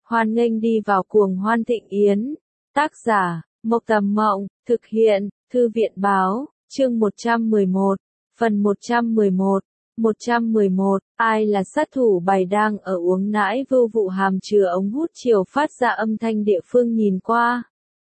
Hoan nghênh đi vào cuồng hoan thịnh yến. Tác giả, Mộc Tầm Mộng, thực hiện, Thư viện Báo, chương 111, phần 111. 111, ai là sát thủ bày đang ở uống nãi vưu vụ hàm chứa ống hút chiều phát ra âm thanh địa phương nhìn qua.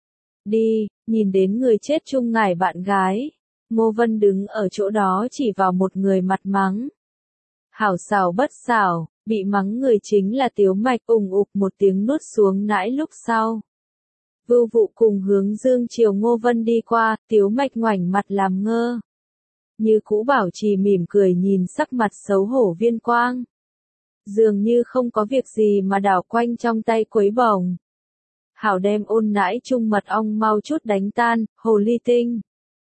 Đi, nhìn đến người chết chung ngải bạn gái. Ngô Vân đứng ở chỗ đó chỉ vào một người mặt mắng. Hảo xảo bất xảo, bị mắng người chính là Tiếu Mạch ùng ục một tiếng nuốt xuống nãi lúc sau. Vưu vụ cùng hướng dương chiều Ngô Vân đi qua, Tiếu Mạch ngoảnh mặt làm ngơ. Như cũ bảo trì mỉm cười nhìn sắc mặt xấu hổ Viên Quang. Dường như không có việc gì mà đảo quanh trong tay quấy bổng. Hảo đem ôn nãi chung mật ong mau chút đánh tan, hồ ly tinh.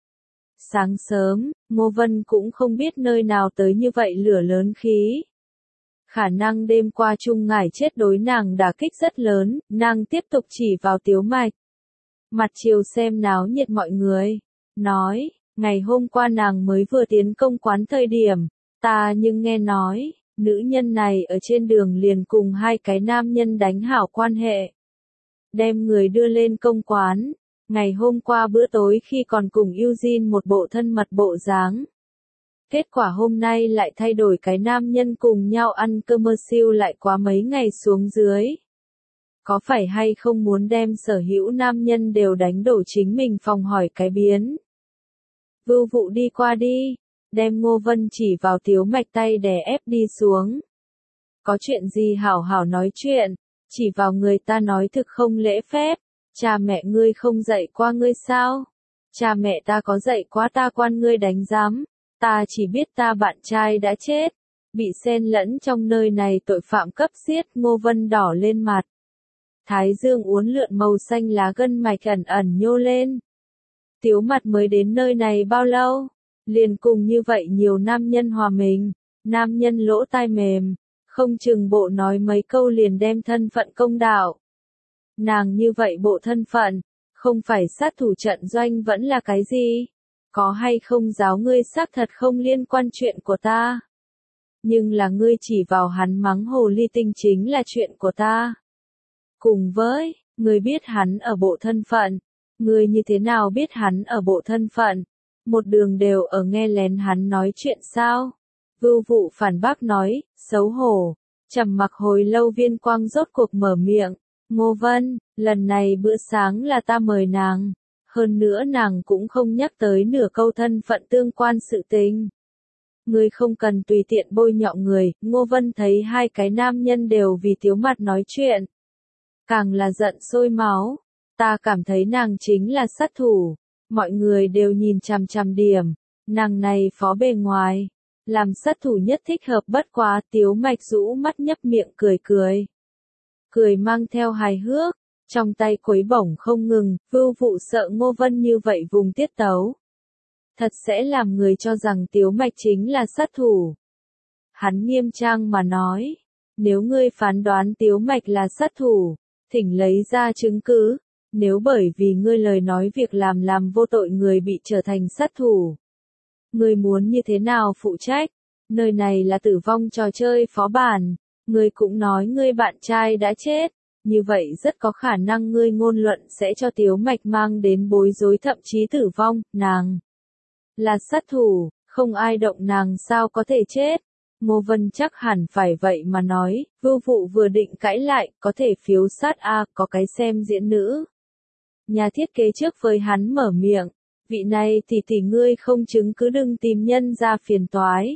Sáng sớm, Ngô Vân cũng không biết nơi nào tới như vậy lửa lớn khí. Khả năng đêm qua chung ngải chết đối nàng đả kích rất lớn, nàng tiếp tục chỉ vào Tiếu Mạch. Mặt chiều xem náo nhiệt mọi người. Nói, ngày hôm qua nàng mới vừa tiến công quán thời điểm, ta nhưng nghe nói, nữ nhân này ở trên đường liền cùng hai cái nam nhân đánh hảo quan hệ. Đem người đưa lên công quán. Ngày hôm qua bữa tối khi còn cùng Eugene một bộ thân mật bộ dáng. Kết quả hôm nay lại thay đổi cái nam nhân cùng nhau ăn cơm mơ siêu lại quá mấy ngày xuống dưới. Có phải hay không muốn đem sở hữu nam nhân đều đánh đổ chính mình phòng hỏi cái biến. Vưu vụ đi qua đi, đem Ngô Vân chỉ vào Tiếu Mạch tay đè ép đi xuống. Có chuyện gì hảo hảo nói chuyện, chỉ vào người ta nói thực không lễ phép. Cha mẹ ngươi không dạy qua ngươi sao? Cha mẹ ta có dạy quá ta quan ngươi đánh giám. Ta chỉ biết ta bạn trai đã chết. Bị xen lẫn trong nơi này tội phạm cấp xiết. Ngô Vân đỏ lên mặt. Thái dương uốn lượn màu xanh lá gân mạch ẩn ẩn nhô lên. Tiếu Mặt mới đến nơi này bao lâu? Liền cùng như vậy nhiều nam nhân hòa mình. Nam nhân lỗ tai mềm. Không chừng bộ nói mấy câu liền đem thân phận công đạo. Nàng như vậy bộ thân phận, không phải sát thủ trận doanh vẫn là cái gì? Có hay không giáo ngươi xác thật không liên quan chuyện của ta? Nhưng là ngươi chỉ vào hắn mắng hồ ly tinh chính là chuyện của ta. Cùng với, ngươi biết hắn ở bộ thân phận. Ngươi như thế nào biết hắn ở bộ thân phận? Một đường đều ở nghe lén hắn nói chuyện sao? Vưu vụ phản bác nói, xấu hổ. Trầm mặc hồi lâu Viên Quang rốt cuộc mở miệng. Ngô Vân, lần này bữa sáng là ta mời nàng. Hơn nữa nàng cũng không nhắc tới nửa câu thân phận tương quan sự tình. Ngươi không cần tùy tiện bôi nhọ người. Ngô Vân thấy hai cái nam nhân đều vì Tiếu Mặt nói chuyện. Càng là giận sôi máu. Ta cảm thấy nàng chính là sát thủ. Mọi người đều nhìn chằm chằm điểm. Nàng này phó bề ngoài. Làm sát thủ nhất thích hợp bất quá. Tiếu Mạch rũ mắt nhấp miệng cười cười. Cười mang theo hài hước, trong tay quấy bổng không ngừng, Vưu vụ sợ Ngô Vân như vậy vùng tiết tấu. Thật sẽ làm người cho rằng Tiếu Mạch chính là sát thủ. Hắn nghiêm trang mà nói, nếu ngươi phán đoán Tiếu Mạch là sát thủ, thỉnh lấy ra chứng cứ, nếu bởi vì ngươi lời nói việc làm vô tội người bị trở thành sát thủ. Ngươi muốn như thế nào phụ trách? Nơi này là tử vong trò chơi phó bản. Ngươi cũng nói ngươi bạn trai đã chết, như vậy rất có khả năng ngươi ngôn luận sẽ cho Tiếu Mạch mang đến bối rối thậm chí tử vong, nàng là sát thủ, không ai động nàng sao có thể chết. Ngô Vân chắc hẳn phải vậy mà nói, Vưu vụ vừa định cãi lại, có thể phiếu sát A, có cái xem diễn nữ. Nhà thiết kế trước với hắn mở miệng, vị này thì ngươi không chứng cứ đừng tìm nhân ra phiền toái.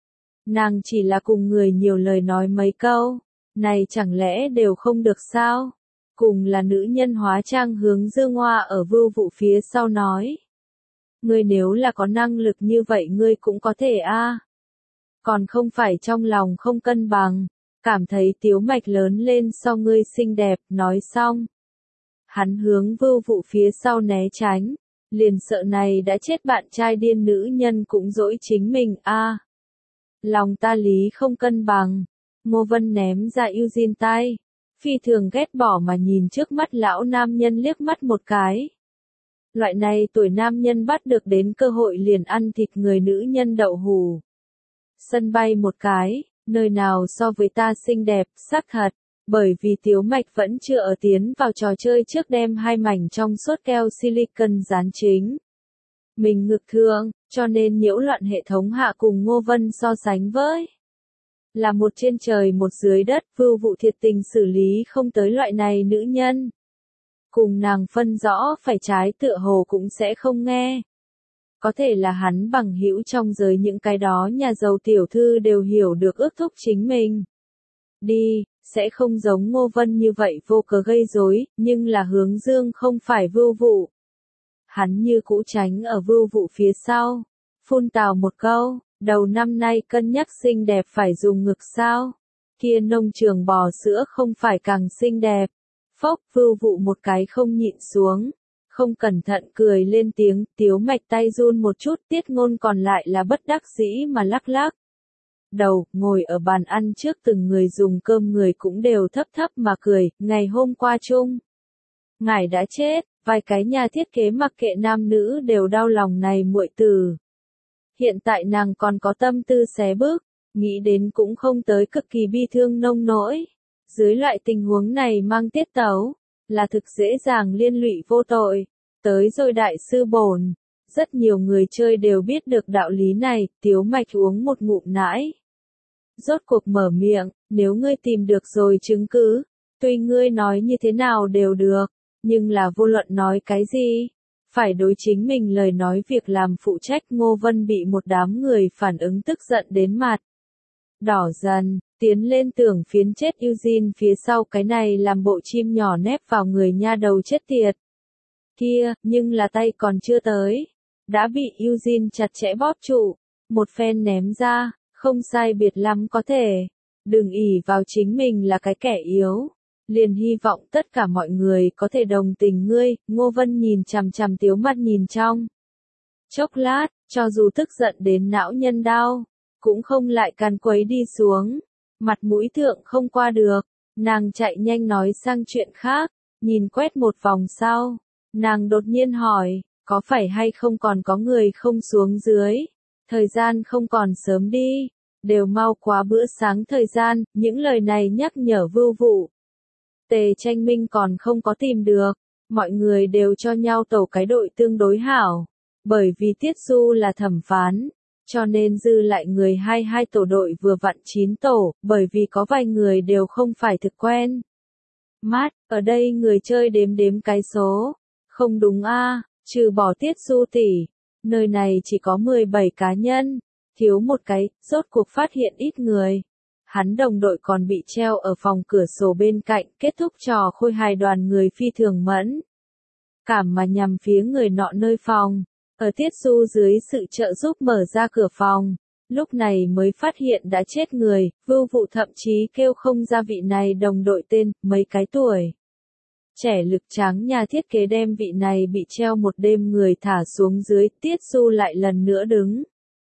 Nàng chỉ là cùng người nhiều lời nói mấy câu, này chẳng lẽ đều không được sao? Cùng là nữ nhân hóa trang hướng Dương Hoa ở Vưu vụ phía sau nói. Ngươi nếu là có năng lực như vậy ngươi cũng có thể a. Còn không phải trong lòng không cân bằng, cảm thấy Tiếu Mạch lớn lên so ngươi xinh đẹp, nói xong. Hắn hướng Vưu vụ phía sau né tránh, liền sợ này đã chết bạn trai điên nữ nhân cũng dỗi chính mình a. Lòng ta lý không cân bằng. Ngô Vân ném ra Eugene tay. Phi thường ghét bỏ mà nhìn trước mắt lão nam nhân liếc mắt một cái. Loại này tuổi nam nhân bắt được đến cơ hội liền ăn thịt người nữ nhân đậu hù. Sân bay một cái, nơi nào so với ta xinh đẹp, xác thật. Bởi vì Tiếu Mạch vẫn chưa ở tiến vào trò chơi trước đem hai mảnh trong suốt keo silicon dán chính mình ngực thượng, cho nên nhiễu loạn hệ thống hạ cùng Ngô Vân so sánh với. Là một trên trời một dưới đất, Vưu Vụ thiệt tình xử lý không tới loại này nữ nhân. Cùng nàng phân rõ phải trái tựa hồ cũng sẽ không nghe. Có thể là hắn bằng hữu trong giới những cái đó nhà giàu tiểu thư đều hiểu được ước thúc chính mình. Đi, sẽ không giống Ngô Vân như vậy vô cớ gây rối, nhưng là Hướng Dương không phải Vưu Vụ. Hắn như cũ tránh ở Vưu Vụ phía sau, phun tào một câu, đầu năm nay cân nhắc xinh đẹp phải dùng ngực sao? Kia nông trường bò sữa không phải càng xinh đẹp. Phốc, Vưu Vụ một cái không nhịn xuống, không cẩn thận cười lên tiếng, Tiếu Mạch tay run một chút, Tiết Ngôn còn lại là bất đắc dĩ mà lắc lắc đầu, ngồi ở bàn ăn trước từng người dùng cơm người cũng đều thấp thấp mà cười, ngày hôm qua chung. Ngài đã chết, vài cái nhà thiết kế mặc kệ nam nữ đều đau lòng này muội tử. Hiện tại nàng còn có tâm tư xé bước, nghĩ đến cũng không tới cực kỳ bi thương nông nỗi. Dưới loại tình huống này mang tiết tấu, là thực dễ dàng liên lụy vô tội. Tới rồi đại sư bổn, rất nhiều người chơi đều biết được đạo lý này, Tiếu Mạch uống một ngụm nãi. Rốt cuộc mở miệng, nếu ngươi tìm được rồi chứng cứ, tuy ngươi nói như thế nào đều được, nhưng là vô luận nói cái gì, phải đối chính mình lời nói việc làm phụ trách. Ngô Vân bị một đám người phản ứng tức giận đến mặt đỏ dần, tiến lên tưởng phiến chết Eugene phía sau cái này làm bộ chim nhỏ nép vào người nha đầu chết tiệt. Kia, nhưng là tay còn chưa tới, đã bị Eugene chặt chẽ bóp trụ, một phen ném ra, không sai biệt lắm có thể. Đừng ỷ vào chính mình là cái kẻ yếu. Liền hy vọng tất cả mọi người có thể đồng tình ngươi. Ngô Vân nhìn chằm chằm Tiếu Mặt nhìn trong chốc lát, cho dù tức giận đến não nhân đau, cũng không lại càn quấy đi xuống. Mặt mũi thượng không qua được, nàng chạy nhanh nói sang chuyện khác, nhìn quét một vòng sau. Nàng đột nhiên hỏi, có phải hay không còn có người không xuống dưới? Thời gian không còn sớm đi, đều mau quá bữa sáng thời gian, những lời này nhắc nhở Vưu Vụ. Tề Tranh Minh còn không có tìm được, mọi người đều cho nhau tổ cái đội tương đối hảo, bởi vì Tiết Du là thẩm phán, cho nên dư lại người hai tổ đội vừa vặn 9 tổ, bởi vì có vài người đều không phải thực quen. Mát, ở đây người chơi đếm đếm cái số, không đúng a, trừ bỏ Tiết Du tỷ, nơi này chỉ có 17 cá nhân, thiếu một cái, rốt cuộc phát hiện ít người. Hắn đồng đội còn bị treo ở phòng cửa sổ bên cạnh, kết thúc trò khôi hài đoàn người phi thường mẫn cảm mà nhằm phía người nọ nơi phòng. Ở Tiết Du dưới sự trợ giúp mở ra cửa phòng, lúc này mới phát hiện đã chết người. Vưu Vụ thậm chí kêu không ra vị này đồng đội tên, mấy cái tuổi trẻ lực tráng nhà thiết kế đem vị này bị treo một đêm người thả xuống dưới. Tiết Du lại lần nữa đứng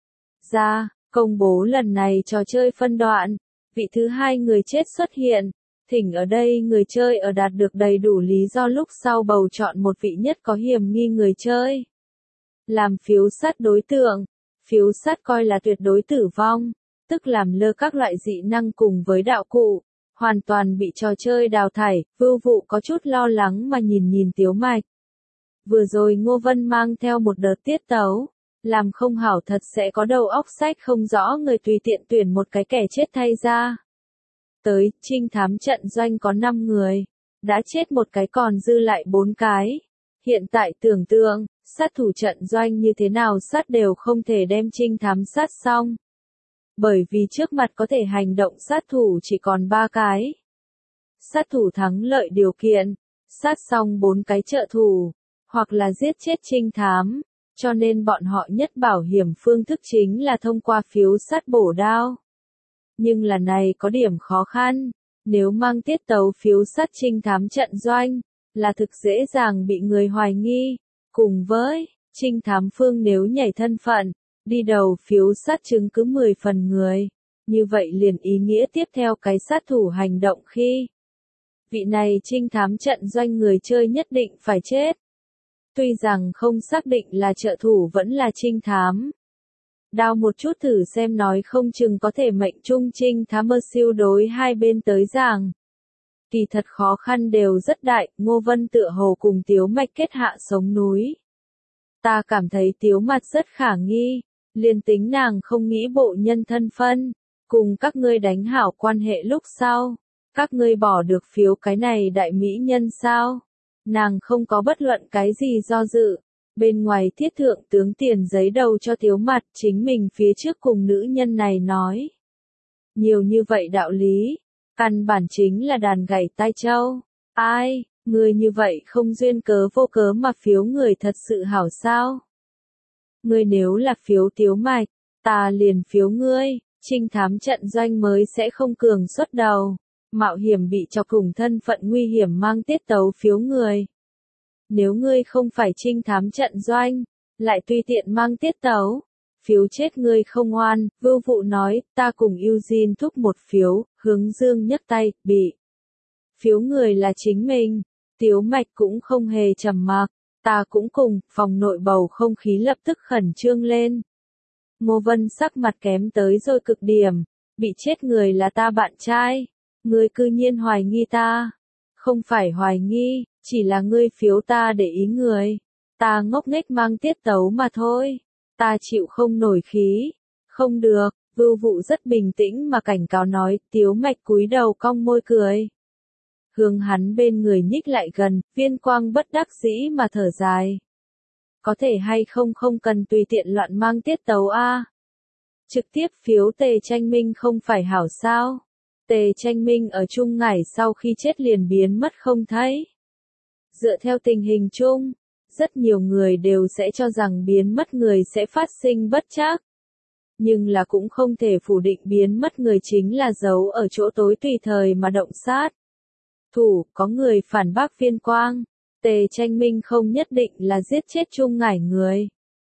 ra, công bố lần này trò chơi phân đoạn. Vị thứ hai người chết xuất hiện, thỉnh ở đây người chơi ở đạt được đầy đủ lý do lúc sau bầu chọn một vị nhất có hiểm nghi người chơi làm phiếu sát đối tượng. Phiếu sát coi là tuyệt đối tử vong, tức làm lơ các loại dị năng cùng với đạo cụ, hoàn toàn bị trò chơi đào thải. Vưu Vụ có chút lo lắng mà nhìn Tiếu Mạch. Vừa rồi Ngô Vân mang theo một đợt tiết tấu, làm không hảo thật sẽ có đầu óc sách không rõ người tùy tiện tuyển một cái kẻ chết thay ra. Tới, trinh thám trận doanh có 5 người, đã chết một cái còn dư lại 4 cái. Hiện tại tưởng tượng, sát thủ trận doanh như thế nào sát đều không thể đem trinh thám sát xong. Bởi vì trước mặt có thể hành động sát thủ chỉ còn 3 cái. Sát thủ thắng lợi điều kiện, sát xong 4 cái trợ thủ, hoặc là giết chết trinh thám. Cho nên bọn họ nhất bảo hiểm phương thức chính là thông qua phiếu sát bổ đao. Nhưng là này có điểm khó khăn, nếu mang tiết tấu phiếu sát trinh thám trận doanh, là thực dễ dàng bị người hoài nghi, cùng với, trinh thám phương nếu nhảy thân phận, đi đầu phiếu sát chứng cứ 10 phần người, như vậy liền ý nghĩa tiếp theo cái sát thủ hành động khi vị này trinh thám trận doanh người chơi nhất định phải chết. Tuy rằng không xác định là trợ thủ vẫn là trinh thám. Đao một chút thử xem nói không chừng có thể mệnh trung trinh thám mơ siêu đối hai bên tới giảng. Kỳ thật khó khăn đều rất đại, Ngô Vân tựa hồ cùng Tiếu Mạch kết hạ sống núi. Ta cảm thấy Tiếu Mặt rất khả nghi, liền tính nàng không nghĩ bộ nhân thân phân, cùng các ngươi đánh hảo quan hệ lúc sau, các ngươi bỏ được phiếu cái này đại mỹ nhân sao? Nàng không có bất luận cái gì do dự, bên ngoài thiết thượng tướng tiền giấy đầu cho Tiếu Mặt, chính mình phía trước cùng nữ nhân này nói. Nhiều như vậy đạo lý, căn bản chính là đàn gảy tai châu. Ai, ngươi như vậy không duyên cớ vô cớ mà phiếu người thật sự hảo sao? Ngươi nếu là phiếu Tiếu Mạch, ta liền phiếu ngươi, trinh thám trận doanh mới sẽ không cường xuất đầu, mạo hiểm bị chọc cùng thân phận nguy hiểm mang tiết tấu phiếu người. Nếu ngươi không phải trinh thám trận doanh, lại tùy tiện mang tiết tấu, phiếu chết ngươi không oan. Vưu Vụ nói, ta cùng Eugene thúc một phiếu, Hướng Dương nhấc tay, bị. Phiếu người là chính mình, Tiếu Mạch cũng không hề trầm mặc, ta cũng cùng, phòng nội bầu không khí lập tức khẩn trương lên. Ngô Vân sắc mặt kém tới rồi cực điểm, bị chết người là ta bạn trai, ngươi cư nhiên hoài nghi ta. Không phải hoài nghi, chỉ là ngươi phiếu ta để ý người. Ta ngốc nghếch mang tiết tấu mà thôi. Ta chịu không nổi khí. Không được, Vưu Vụ rất bình tĩnh mà cảnh cáo nói, Tiếu Mạch cúi đầu cong môi cười. Hướng hắn bên người nhích lại gần, Viên Quang bất đắc dĩ mà thở dài. Có thể hay không cần tùy tiện loạn mang tiết tấu a. Trực tiếp phiếu Tề Tranh Minh không phải hảo sao? Tề Tranh Minh ở Trung Ngải sau khi chết liền biến mất không thấy. Dựa theo tình hình chung, rất nhiều người đều sẽ cho rằng biến mất người sẽ phát sinh bất trắc. Nhưng là cũng không thể phủ định biến mất người chính là giấu ở chỗ tối tùy thời mà động sát. Có người phản bác Viên Quang, Tề Tranh Minh không nhất định là giết chết Trung Ngải người.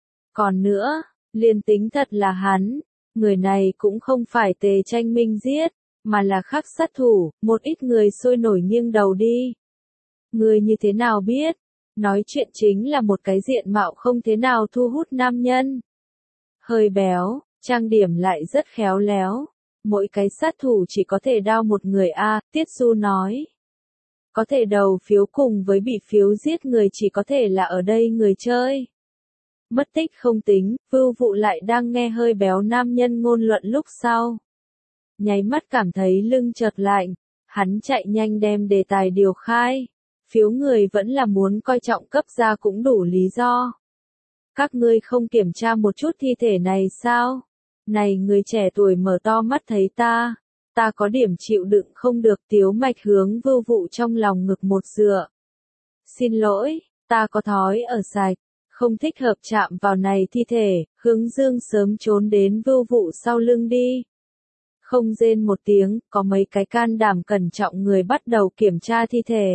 Còn nữa, liền tính thật là hắn, người này cũng không phải Tề Tranh Minh giết, mà là khắc sát thủ, một ít người sôi nổi nghiêng đầu đi. Người như thế nào biết? Nói chuyện chính là một cái diện mạo không thế nào thu hút nam nhân. Hơi béo, trang điểm lại rất khéo léo. Mỗi cái sát thủ chỉ có thể đao một người a, Tiết Du nói. Có thể đầu phiếu cùng với bị phiếu giết người chỉ có thể là ở đây người chơi. Mất tích không tính, Vưu Vụ lại đang nghe hơi béo nam nhân ngôn luận lúc sau. Nháy mắt cảm thấy lưng chợt lạnh, hắn chạy nhanh đem đề tài điều khai. Phiếu người vẫn là muốn coi trọng cấp gia cũng đủ lý do. Các ngươi không kiểm tra một chút thi thể này sao? Này người trẻ tuổi mở to mắt thấy ta có điểm chịu đựng không được. Tiếu Mạch hướng Vưu Vụ trong lòng ngực một dựa. Xin lỗi, ta có thói ở sạch, không thích hợp chạm vào này thi thể. Hướng Dương sớm trốn đến Vưu Vụ sau lưng đi. Không rên một tiếng, có mấy cái can đảm cẩn trọng người bắt đầu kiểm tra thi thể.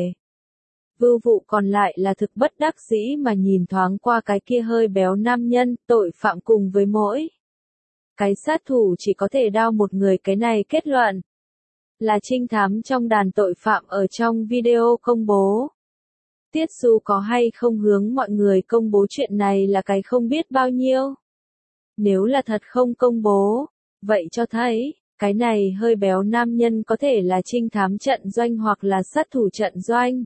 Vưu Vụ còn lại là thực bất đắc dĩ mà nhìn thoáng qua cái kia hơi béo nam nhân, tội phạm cùng với mỗi. Cái sát thủ chỉ có thể đao một người, cái này kết luận là trinh thám trong đàn tội phạm ở trong video công bố. Tiết Du có hay không hướng mọi người công bố chuyện này là cái không biết bao nhiêu. Nếu là thật không công bố, vậy cho thấy, cái này hơi béo nam nhân có thể là trinh thám trận doanh hoặc là sát thủ trận doanh.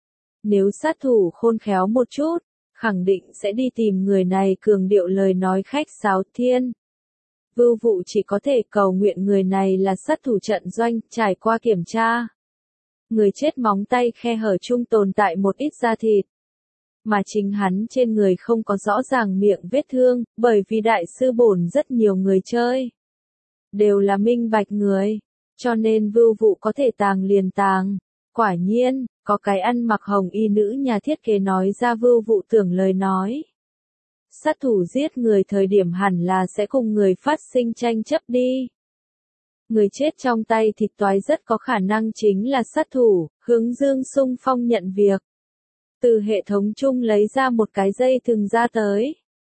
Nếu sát thủ khôn khéo một chút, khẳng định sẽ đi tìm người này cường điệu lời nói khách sáo thiên. Vưu Vụ chỉ có thể cầu nguyện người này là sát thủ trận doanh, trải qua kiểm tra. Người chết móng tay khe hở chung tồn tại một ít da thịt. Mà chính hắn trên người không có rõ ràng miệng vết thương, bởi vì đại sư bổn rất nhiều người chơi. Đều là minh bạch người, cho nên Vưu Vụ có thể tàng liền tàng. Quả nhiên, có cái ăn mặc hồng y nữ nhà thiết kế nói ra Vưu Vụ tưởng lời nói. Sát thủ giết người thời điểm hẳn là sẽ cùng người phát sinh tranh chấp đi. Người chết trong tay thịt toái rất có khả năng chính là sát thủ. Hướng Dương xung phong nhận việc. Từ hệ thống chung lấy ra một cái dây thừng ra tới.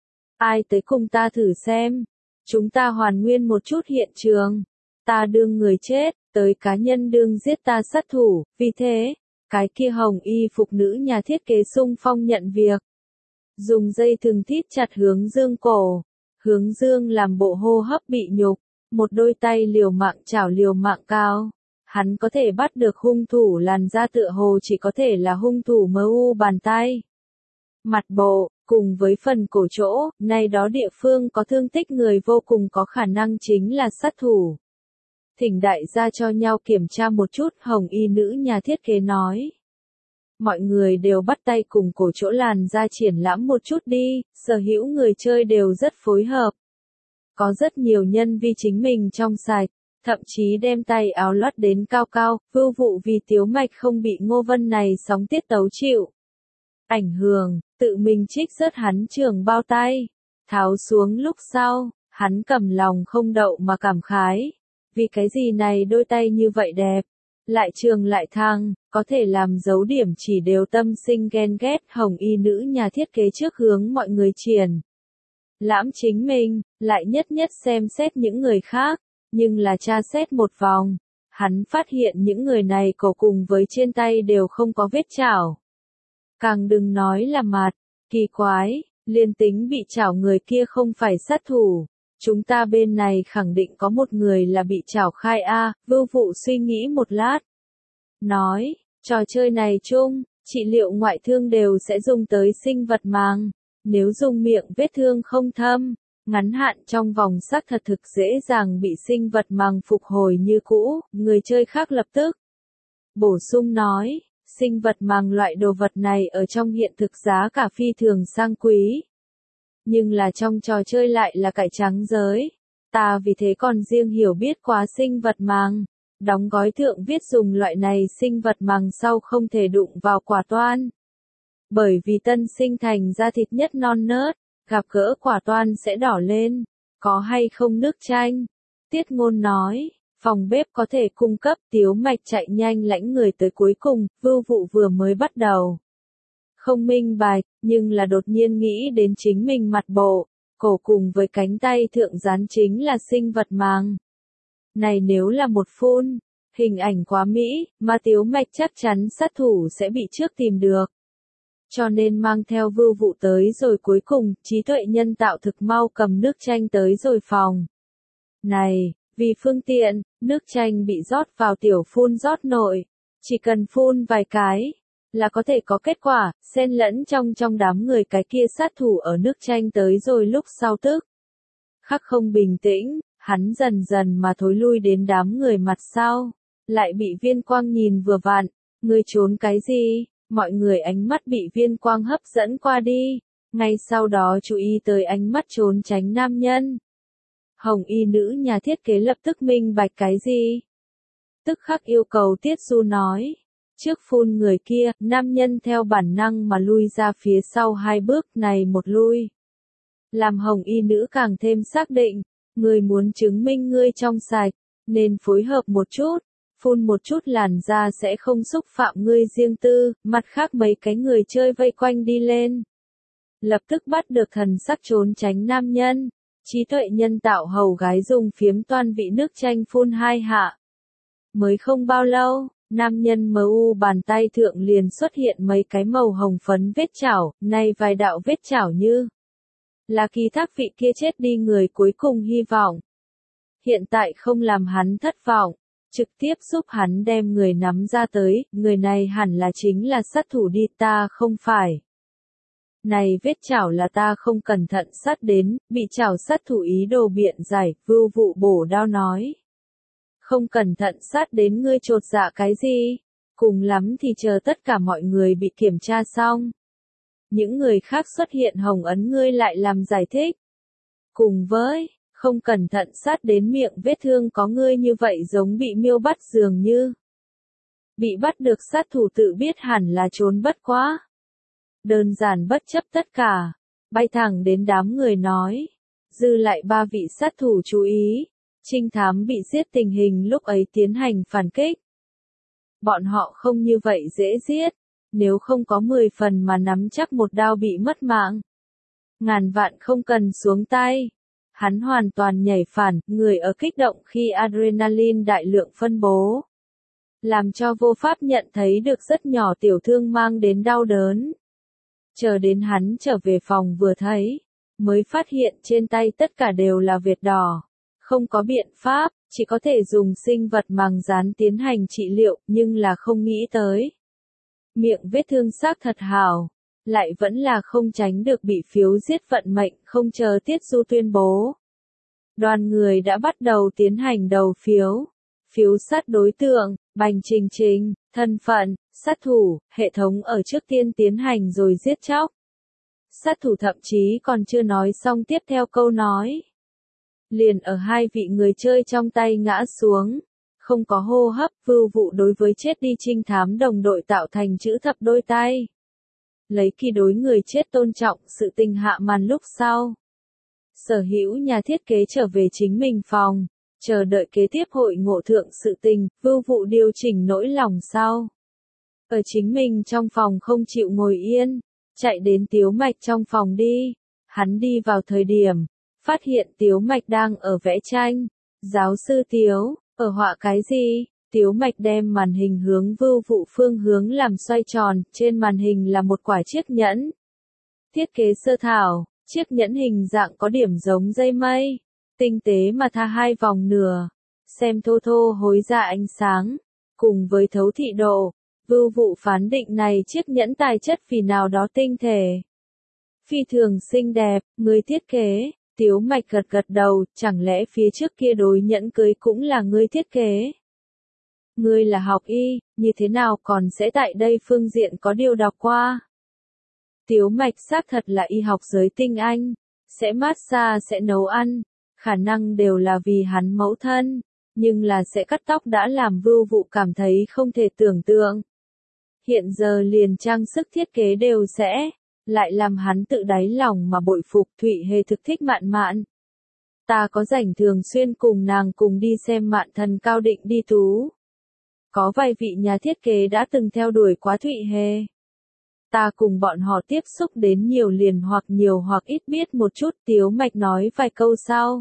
Ai tới cùng ta thử xem. Chúng ta hoàn nguyên một chút hiện trường. Ta đương người chết, tới cá nhân đương giết ta sát thủ, vì thế, cái kia hồng y phục nữ nhà thiết kế xung phong nhận việc. Dùng dây thừng thít chặt Hướng Dương cổ. Hướng Dương làm bộ hô hấp bị nhục, một đôi tay liều mạng chảo liều mạng cao. hắn có thể bắt được hung thủ làn da tựa hồ chỉ có thể là hung thủ MU bàn tay. Mặt bộ, cùng với phần cổ chỗ, nay đó địa phương có thương tích người vô cùng có khả năng chính là sát thủ. Thỉnh đại gia cho nhau kiểm tra một chút, hồng y nữ nhà thiết kế nói. Mọi người đều bắt tay cùng cổ chỗ làn da triển lãm một chút đi, sở hữu người chơi đều rất phối hợp. Có rất nhiều nhân vi chính mình trong sạch, thậm chí đem tay áo lót đến cao cao, vưu vụ vì Tiếu Mạch không bị Ngô Vân này sóng tiết tấu chịu ảnh hưởng, tự mình trích rớt hắn trường bao tay, tháo xuống lúc sau, hắn cầm lòng không đậu mà cảm khái, vì cái gì này đôi tay như vậy đẹp, lại trường lại thăng, có thể làm dấu điểm chỉ đều tâm sinh ghen ghét. Hồng y nữ nhà thiết kế trước hướng mọi người triển lãm chính mình, lại nhất nhất xem xét những người khác, nhưng là tra xét một vòng, hắn phát hiện những người này cổ cùng với trên tay đều không có vết chảo. Càng đừng nói là mặt, kỳ quái, liên tính bị chảo người kia không phải sát thủ. Chúng ta bên này khẳng định có một người là bị chảo khai a. Vưu vụ suy nghĩ một lát. Nói, trò chơi này chung, trị liệu ngoại thương đều sẽ dùng tới sinh vật màng. Nếu dùng miệng vết thương không thâm, ngắn hạn trong vòng xác thật thực dễ dàng bị sinh vật màng phục hồi như cũ. Người chơi khác lập tức bổ sung nói, sinh vật màng loại đồ vật này ở trong hiện thực giá cả phi thường sang quý. Nhưng là trong trò chơi lại là cải trắng giới. Ta vì thế còn riêng hiểu biết quá sinh vật màng. Đóng gói thượng viết dùng loại này sinh vật màng sau không thể đụng vào quả toan. Bởi vì tân sinh thành ra thịt nhất non nớt, gặp gỡ quả toan sẽ đỏ lên. Có hay không nước chanh? Tiết Ngôn nói, phòng bếp có thể cung cấp. Tiếu Mạch chạy nhanh lãnh người tới cuối cùng, Vưu vụ vừa mới bắt đầu. Không minh bạch, nhưng là đột nhiên nghĩ đến chính mình mặt bộ, cổ cùng với cánh tay thượng dán chính là sinh vật màng. Này nếu là một phun, hình ảnh quá mỹ, mà Tiếu Mạch chắc chắn sát thủ sẽ bị trước tìm được. Cho nên mang theo Vưu vụ tới rồi cuối cùng, trí tuệ nhân tạo thực mau cầm nước chanh tới rồi phòng. Này, vì phương tiện, nước chanh bị rót vào tiểu phun rót nội, chỉ cần phun vài cái là có thể có kết quả, xen lẫn trong đám người cái kia sát thủ ở nước chanh tới rồi lúc sau tức. Khắc không bình tĩnh, hắn dần dần mà thối lui đến đám người mặt sau, lại bị viên quang nhìn vừa vặn, người trốn cái gì, mọi người ánh mắt bị viên quang hấp dẫn qua đi, ngay sau đó chú ý tới ánh mắt trốn tránh nam nhân. Hồng y nữ nhà thiết kế lập tức minh bạch cái gì? Tức khắc yêu cầu Tiết Du nói. Trước phun người kia, nam nhân theo bản năng mà lui ra phía sau 2 bước, này một lui. Làm hồng y nữ càng thêm xác định, người muốn chứng minh ngươi trong sạch, nên phối hợp một chút, phun một chút làn da sẽ không xúc phạm ngươi riêng tư, mặt khác mấy cái người chơi vây quanh đi lên. Lập tức bắt được thần sắc trốn tránh nam nhân, trí tuệ nhân tạo hầu gái dùng phiếm toan vị nước chanh phun 2 hạ. Mới không bao lâu, nam nhân MU bàn tay thượng liền xuất hiện mấy cái màu hồng phấn vết chảo, nay vài đạo vết chảo như là ký thác vị kia chết đi người cuối cùng hy vọng. Hiện tại không làm hắn thất vọng, trực tiếp giúp hắn đem người nắm ra tới, người này hẳn là chính là sát thủ đi, ta không phải. Này vết chảo là ta không cẩn thận sát đến, bị chảo sát thủ ý đồ biện giải, Vưu vụ bổ đao nói. Không cẩn thận sát đến ngươi chột dạ cái gì, cùng lắm thì chờ tất cả mọi người bị kiểm tra xong. Những người khác xuất hiện hồng ấn ngươi lại làm giải thích. Cùng với, không cẩn thận sát đến miệng vết thương có ngươi như vậy giống bị miêu bắt dường như. Bị bắt được sát thủ tự biết hẳn là trốn bất quá. Đơn giản bất chấp tất cả, bay thẳng đến đám người nói. Dư lại 3 vị sát thủ chú ý. Trinh thám bị giết tình hình lúc ấy tiến hành phản kích. Bọn họ không như vậy dễ giết, nếu không có 10 phần mà nắm chắc một đao bị mất mạng. Ngàn vạn không cần xuống tay. Hắn hoàn toàn nhảy phản, người ở kích động khi adrenaline đại lượng phân bố. Làm cho vô pháp nhận thấy được rất nhỏ tiểu thương mang đến đau đớn. Chờ đến hắn trở về phòng vừa thấy, mới phát hiện trên tay tất cả đều là vệt đỏ. Không có biện pháp, chỉ có thể dùng sinh vật màng dán tiến hành trị liệu, nhưng là không nghĩ tới. Miệng vết thương xác thật hảo, lại vẫn là không tránh được bị phiếu giết vận mệnh, không chờ Tiết Du tuyên bố. Đoàn người đã bắt đầu tiến hành đầu phiếu. Phiếu sát đối tượng, bành trình trình, thân phận, sát thủ, hệ thống ở trước tiên tiến hành rồi giết chóc. Sát thủ thậm chí còn chưa nói xong tiếp theo câu nói. Liền ở hai vị người chơi trong tay ngã xuống. Không có hô hấp, Vưu Vụ đối với chết đi trinh thám đồng đội tạo thành chữ thập đôi tay. Lấy kỳ đối người chết tôn trọng sự tình hạ màn lúc sau. Sở hữu nhà thiết kế trở về chính mình phòng, chờ đợi kế tiếp hội ngộ thượng sự tình, Vưu Vụ điều chỉnh nỗi lòng sau. Ở chính mình trong phòng không chịu ngồi yên, chạy đến Tiếu Mạch trong phòng đi. Hắn đi vào thời điểm, phát hiện Tiếu Mạch đang ở vẽ tranh. Giáo sư Tiếu, ở họa cái gì? Tiếu Mạch đem màn hình hướng Vưu Vụ phương hướng làm xoay tròn, trên màn hình là một quả chiếc nhẫn. Thiết kế sơ thảo, chiếc nhẫn hình dạng có điểm giống dây mây, tinh tế mà tha hai vòng nửa, xem thô thô hối ra ánh sáng, cùng với thấu thị độ, Vưu Vụ phán định này chiếc nhẫn tài chất vì nào đó tinh thể. Phi thường xinh đẹp, người thiết kế. Tiếu Mạch gật gật đầu, chẳng lẽ phía trước kia đối nhẫn cưới cũng là ngươi thiết kế? Ngươi là học y, như thế nào còn sẽ tại đây phương diện có điều đọc qua? Tiếu Mạch xác thật là y học giới tinh anh, sẽ massage sẽ nấu ăn, khả năng đều là vì hắn mẫu thân, nhưng là sẽ cắt tóc đã làm Vưu Vụ cảm thấy không thể tưởng tượng. Hiện giờ liền trang sức thiết kế đều sẽ, lại làm hắn tự đáy lòng mà bội phục. Thụy Hề thực thích Mạn Mạn. Ta có rảnh thường xuyên cùng nàng cùng đi xem Mạn Thần Cao Định đi tú. Có vài vị nhà thiết kế đã từng theo đuổi quá Thụy Hề. Ta cùng bọn họ tiếp xúc đến nhiều liền hoặc nhiều hoặc ít biết một chút. Tiếu Mạch nói vài câu sau.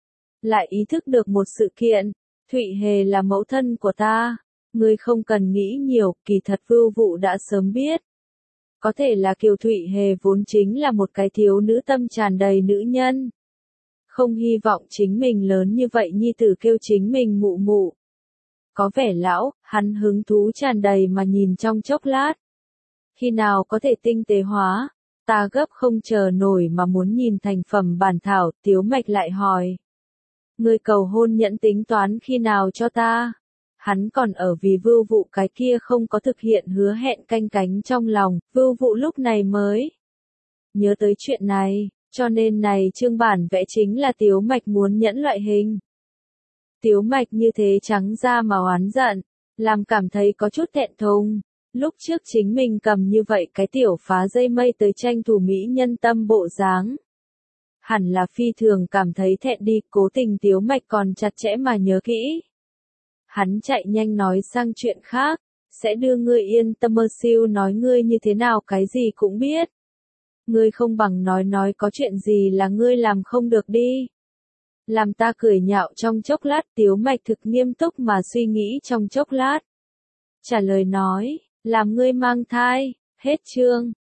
Lại ý thức được một sự kiện. Thụy Hề là mẫu thân của ta. Ngươi không cần nghĩ nhiều, kỳ thật Vưu Vụ đã sớm biết. Có thể là Kiều Thụy Hề vốn chính là một cái thiếu nữ tâm tràn đầy nữ nhân. Không hy vọng chính mình lớn như vậy nhi tử kêu chính mình mụ mụ. Có vẻ lão, hắn hứng thú tràn đầy mà nhìn trong chốc lát. Khi nào có thể tinh tế hóa, ta gấp không chờ nổi mà muốn nhìn thành phẩm bản thảo. Tiếu Mạch lại hỏi. Ngươi cầu hôn nhẫn tính toán khi nào cho ta? Hắn còn ở vì Vưu Vụ cái kia không có thực hiện hứa hẹn canh cánh trong lòng, Vưu Vụ lúc này mới nhớ tới chuyện này, cho nên này chương bản vẽ chính là Tiếu Mạch muốn nhẫn loại hình. Tiếu Mạch như thế trắng ra mà oán giận, làm cảm thấy có chút thẹn thùng. Lúc trước chính mình cầm như vậy cái tiểu phá dây mây tới tranh thủ mỹ nhân tâm bộ dáng. Hẳn là phi thường cảm thấy thẹn đi, cố tình Tiếu Mạch còn chặt chẽ mà nhớ kỹ. Hắn chạy nhanh nói sang chuyện khác, sẽ đưa ngươi yên tâm. Mơ Siêu nói ngươi như thế nào cái gì cũng biết. Ngươi không bằng nói có chuyện gì là ngươi làm không được đi. Làm ta cười nhạo trong chốc lát. Tiếu Mạch thực nghiêm túc mà suy nghĩ trong chốc lát. Trả lời nói, làm ngươi mang thai, hết chương.